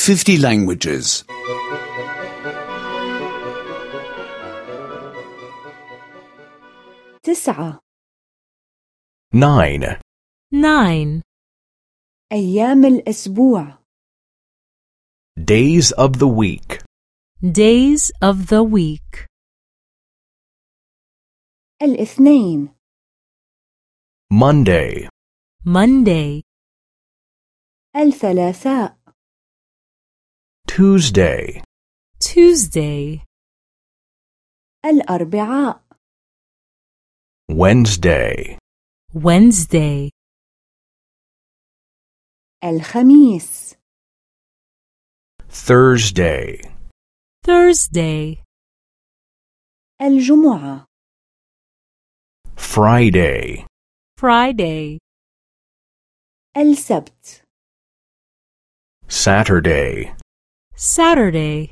50 languages. 9. 9. 9. أيام الأسبوع. Days of the week. Days of the week. الاثنين. Monday. Monday. الثلاثاء. Tuesday. Tuesday. الأربعاء. Wednesday. Wednesday. الخميس. Thursday. Thursday. الجمعة. Friday. Friday. السبت. Saturday. Saturday.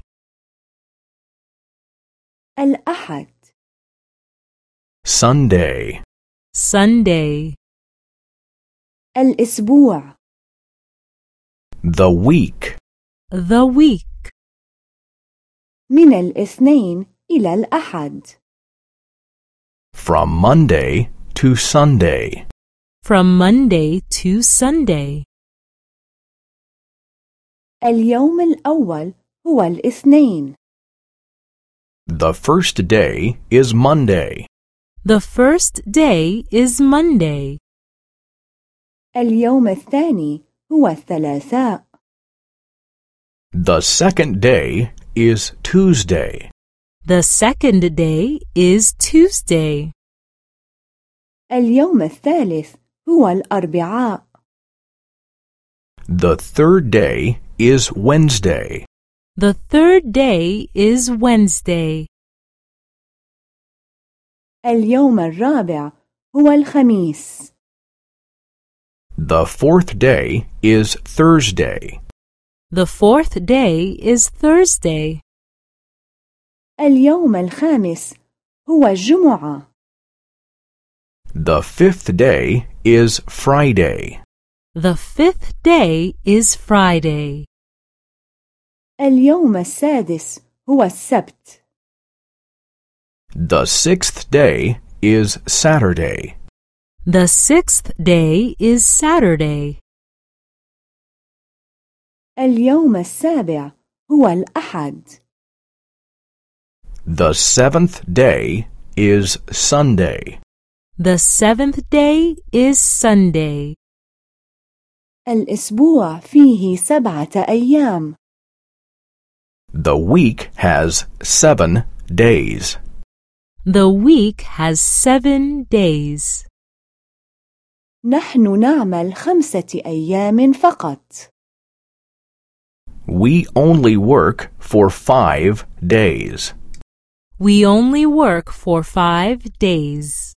الأحد. Sunday. Sunday. الأسبوع. The week. The week. من الاثنين إلى الأحد. From Monday to Sunday. From Monday to Sunday. اليوم الأول هو الاثنين. The first day is Monday. The first day is Monday. اليوم الثاني هو الثلاثاء. The second day is Tuesday. The second day is Tuesday. اليوم الثالث هو الأربعاء. The third day is Wednesday. The third day is Wednesday. اليوم الرابع هو الخميس. The fourth day is Thursday. The fourth day is Thursday. اليوم الخامس هو الجمعة. The fifth day is Friday. The fifth day is Friday. اليوم السادس هو السبت. The sixth day is Saturday. The sixth day is Saturday. اليوم السابع هو الأحد. The seventh day is Sunday. The seventh day is Sunday. الأسبوع فيه 7 أيام. The week has 7 days. The week has 7 days. نحن نعمل 5 أيام فقط. We only work for 5 days. We only work for 5 days.